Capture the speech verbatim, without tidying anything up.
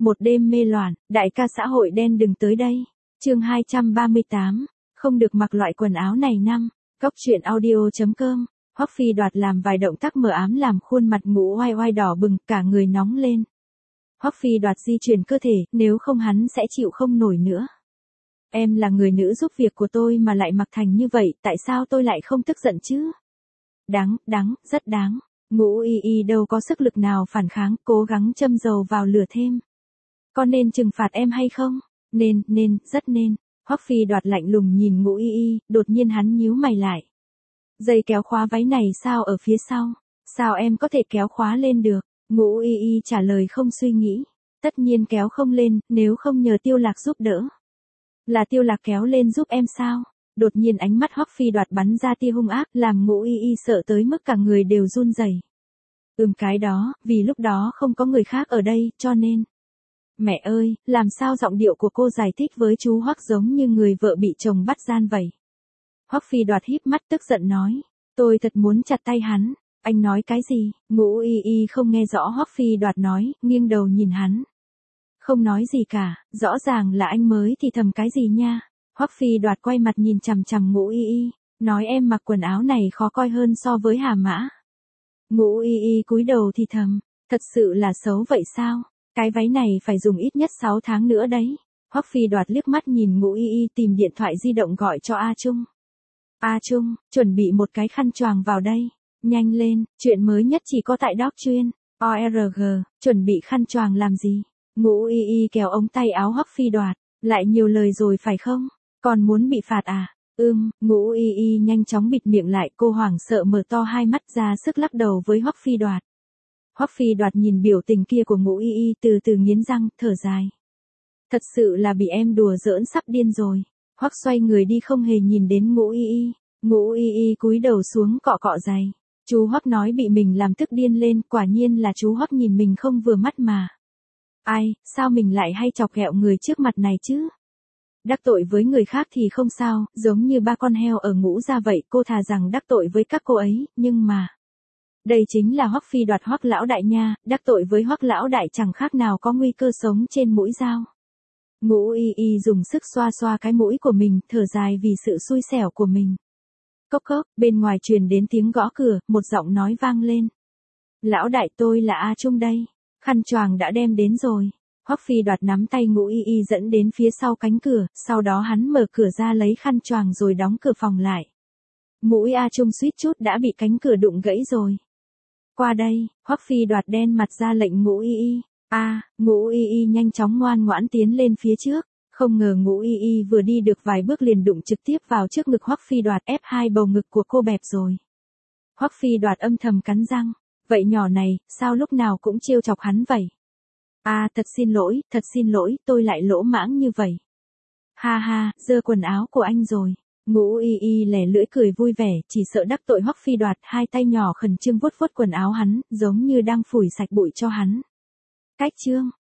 Một đêm mê loạn, đại ca xã hội đen đừng tới đây. Chương hai trăm ba mươi tám, không được mặc loại quần áo này năm. Góc truyện audio chấm com. Hoắc Phi Đoạt làm vài động tác mờ ám làm khuôn mặt Ngũ Oai Oai đỏ bừng, cả người nóng lên. Hoắc Phi Đoạt di chuyển cơ thể, nếu không hắn sẽ chịu không nổi nữa. Em là người nữ giúp việc của tôi mà lại mặc thành như vậy, tại sao tôi lại không tức giận chứ? Đáng, đáng, rất đáng. Ngũ Y Y đâu có sức lực nào phản kháng, cố gắng châm dầu vào lửa thêm. Có nên trừng phạt em hay không? Nên, nên, rất nên. Hoắc Phi Đoạt lạnh lùng nhìn Ngũ Y Y, đột nhiên hắn nhíu mày lại. Dây kéo khóa váy này sao ở phía sau? Sao em có thể kéo khóa lên được? Ngũ Y Y trả lời không suy nghĩ. Tất nhiên kéo không lên, nếu không nhờ Tiêu Lạc giúp đỡ. Là Tiêu Lạc kéo lên giúp em sao? Đột nhiên ánh mắt Hoắc Phi Đoạt bắn ra tia hung ác, làm Ngũ Y Y sợ tới mức cả người đều run rẩy. Ừm cái đó, vì lúc đó không có người khác ở đây, cho nên. Mẹ ơi, làm sao giọng điệu của cô giải thích với chú Hoắc giống như người vợ bị chồng bắt gian vậy? Hoắc Phi Đoạt híp mắt tức giận nói, tôi thật muốn chặt tay hắn. Anh nói cái gì? Ngũ Y Y không nghe rõ Hoắc Phi Đoạt nói, nghiêng đầu nhìn hắn. Không nói gì cả, rõ ràng là anh mới thì thầm cái gì nha. Hoắc Phi Đoạt quay mặt nhìn chằm chằm Ngũ Y Y, nói em mặc quần áo này khó coi hơn so với Hà Mã. Ngũ Y Y cúi đầu thì thầm, thật sự là xấu vậy sao? Cái váy này phải dùng ít nhất sáu tháng nữa đấy. Hoắc Phi Đoạt liếc mắt nhìn Ngũ Y Y tìm điện thoại di động gọi cho A Trung. A Trung, chuẩn bị một cái khăn choàng vào đây. Nhanh lên, chuyện mới nhất chỉ có tại Doc Chuyên. o rờ giê, chuẩn bị khăn choàng làm gì? Ngũ Y Y kéo ống tay áo Hoắc Phi Đoạt, lại nhiều lời rồi phải không? Còn muốn bị phạt à? Ừm, Ngũ Y Y nhanh chóng bịt miệng lại, cô hoảng sợ mở to hai mắt ra sức lắc đầu với Hoắc Phi Đoạt. Hoắc Phi Đoạt nhìn biểu tình kia của Ngũ Y Y từ từ nghiến răng, thở dài. Thật sự là bị em đùa giỡn sắp điên rồi. Hoắc xoay người đi không hề nhìn đến Ngũ Y Y. Ngũ Y Y cúi đầu xuống cọ cọ giày. Chú Hoắc nói bị mình làm tức điên lên, quả nhiên là chú Hoắc nhìn mình không vừa mắt mà. Ai, sao mình lại hay chọc ghẹo người trước mặt này chứ? Đắc tội với người khác thì không sao, giống như ba con heo ở Ngũ gia vậy, cô thà rằng đắc tội với các cô ấy, nhưng mà... Đây chính là Hoắc Phi Đoạt Hoắc lão đại nha, đắc tội với Hoắc lão đại chẳng khác nào có nguy cơ sống trên mũi dao. Ngũ Y Y dùng sức xoa xoa cái mũi của mình, thở dài vì sự xui xẻo của mình. Cốc cốc, bên ngoài truyền đến tiếng gõ cửa, một giọng nói vang lên. Lão đại tôi là A Trung đây, khăn choàng đã đem đến rồi. Hoắc Phi Đoạt nắm tay Ngũ Y Y dẫn đến phía sau cánh cửa, sau đó hắn mở cửa ra lấy khăn choàng rồi đóng cửa phòng lại. Mũi A Trung suýt chút đã bị cánh cửa đụng gãy rồi. Qua đây, Hoắc Phi Đoạt đen mặt ra lệnh Ngũ Y Y. A, à, Ngũ Y Y nhanh chóng ngoan ngoãn tiến lên phía trước. Không ngờ Ngũ Y Y vừa đi được vài bước liền đụng trực tiếp vào trước ngực Hoắc Phi Đoạt, ép hai bầu ngực của cô bẹp rồi. Hoắc Phi Đoạt âm thầm cắn răng, vậy nhỏ này, sao lúc nào cũng trêu chọc hắn vậy? A, à, thật xin lỗi, thật xin lỗi, tôi lại lỗ mãng như vậy. Ha ha, giơ quần áo của anh rồi. Ngũ Y Y lẻ lưỡi cười vui vẻ, chỉ sợ đắc tội Hoắc Phi Đoạt, hai tay nhỏ khẩn trương vuốt vuốt quần áo hắn, giống như đang phủi sạch bụi cho hắn. Cách chương